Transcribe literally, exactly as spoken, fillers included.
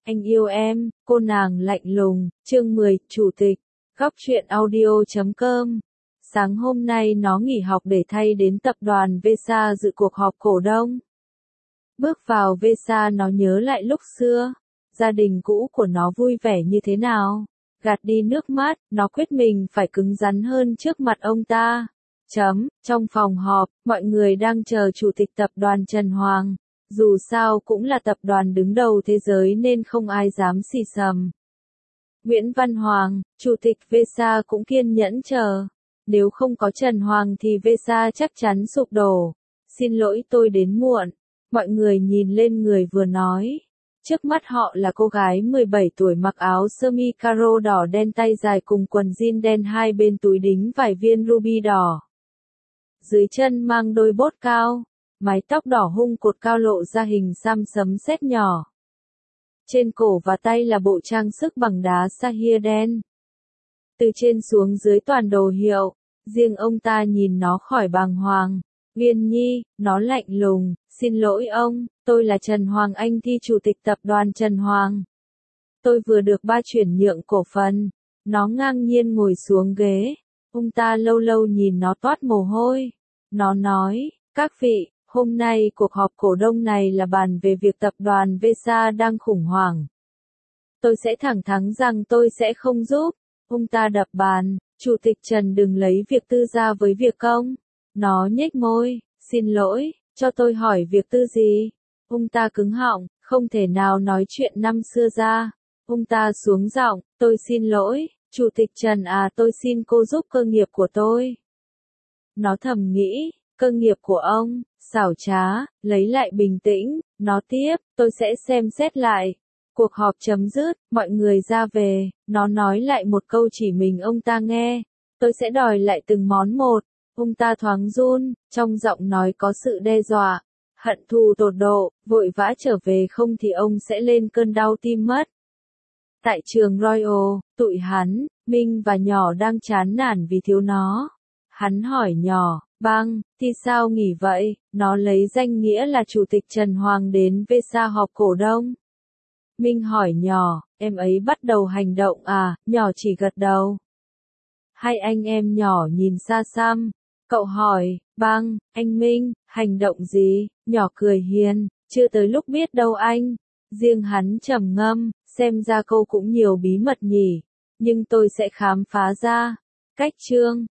Anh yêu em, cô nàng lạnh lùng, chương mười, Chủ tịch, góc truyện audio chấm com. Sáng hôm nay nó nghỉ học để thay đến tập đoàn vê ét a dự cuộc họp cổ đông. Bước vào vê ét a nó nhớ lại lúc xưa, gia đình cũ của nó vui vẻ như thế nào. Gạt đi nước mắt, nó quyết mình phải cứng rắn hơn trước mặt ông ta. Chấm, trong phòng họp, mọi người đang chờ chủ tịch tập đoàn Trần Hoàng. Dù sao cũng là tập đoàn đứng đầu thế giới nên không ai dám xì xầm. Nguyễn Văn Hoàng, chủ tịch vê ét a cũng kiên nhẫn chờ. Nếu không có Trần Hoàng thì vê ét a chắc chắn sụp đổ. Xin lỗi tôi đến muộn. Mọi người nhìn lên người vừa nói. Trước mắt họ là cô gái mười bảy tuổi mặc áo sơ mi caro đỏ đen tay dài cùng quần jean đen, hai bên túi đính vài viên ruby đỏ. Dưới chân mang đôi bốt cao, mái tóc đỏ hung cột cao lộ ra hình xăm sấm sét nhỏ. Trên cổ và tay là bộ trang sức bằng đá sapphire đen. Từ trên xuống dưới toàn đồ hiệu, riêng ông ta nhìn nó khỏi bàng hoàng. Uyên Nhi, nó lạnh lùng, xin lỗi ông, tôi là Trần Hoàng Anh Thi, chủ tịch tập đoàn Trần Hoàng. Tôi vừa được ba chuyển nhượng cổ phần. Nó ngang nhiên ngồi xuống ghế. Ông ta lâu lâu nhìn nó toát mồ hôi. Nó nói, các vị, hôm nay cuộc họp cổ đông này là bàn về việc tập đoàn vê ét a đang khủng hoảng. Tôi sẽ thẳng thắn rằng tôi sẽ không giúp. Ông ta đập bàn, Chủ tịch Trần đừng lấy việc tư ra với việc công. Nó nhếch môi, xin lỗi, cho tôi hỏi việc tư gì? Ông ta cứng họng, không thể nào nói chuyện năm xưa ra. Ông ta xuống giọng, tôi xin lỗi, Chủ tịch Trần à, tôi xin cô giúp cơ nghiệp của tôi. Nó thầm nghĩ, cơ nghiệp của ông, xảo trá, lấy lại bình tĩnh, nó tiếp, tôi sẽ xem xét lại. Cuộc họp chấm dứt, mọi người ra về, nó nói lại một câu chỉ mình ông ta nghe, tôi sẽ đòi lại từng món một. Ông ta thoáng run, trong giọng nói có sự đe dọa, hận thù tột độ, vội vã trở về không thì ông sẽ lên cơn đau tim mất. Tại trường Royal, tụi hắn, Minh và nhỏ đang chán nản vì thiếu nó. Hắn hỏi nhỏ, băng, thì sao nghỉ vậy? Nó lấy danh nghĩa là Chủ tịch Trần Hoàng đến vê ét a họp cổ đông. Minh hỏi nhỏ, em ấy bắt đầu hành động à? Nhỏ chỉ gật đầu. Hai anh em nhỏ nhìn xa xăm. Cậu hỏi, băng, anh Minh, hành động gì? Nhỏ cười hiền, chưa tới lúc biết đâu anh. Riêng hắn trầm ngâm, xem ra câu cũng nhiều bí mật nhỉ. Nhưng tôi sẽ khám phá ra. Cách chương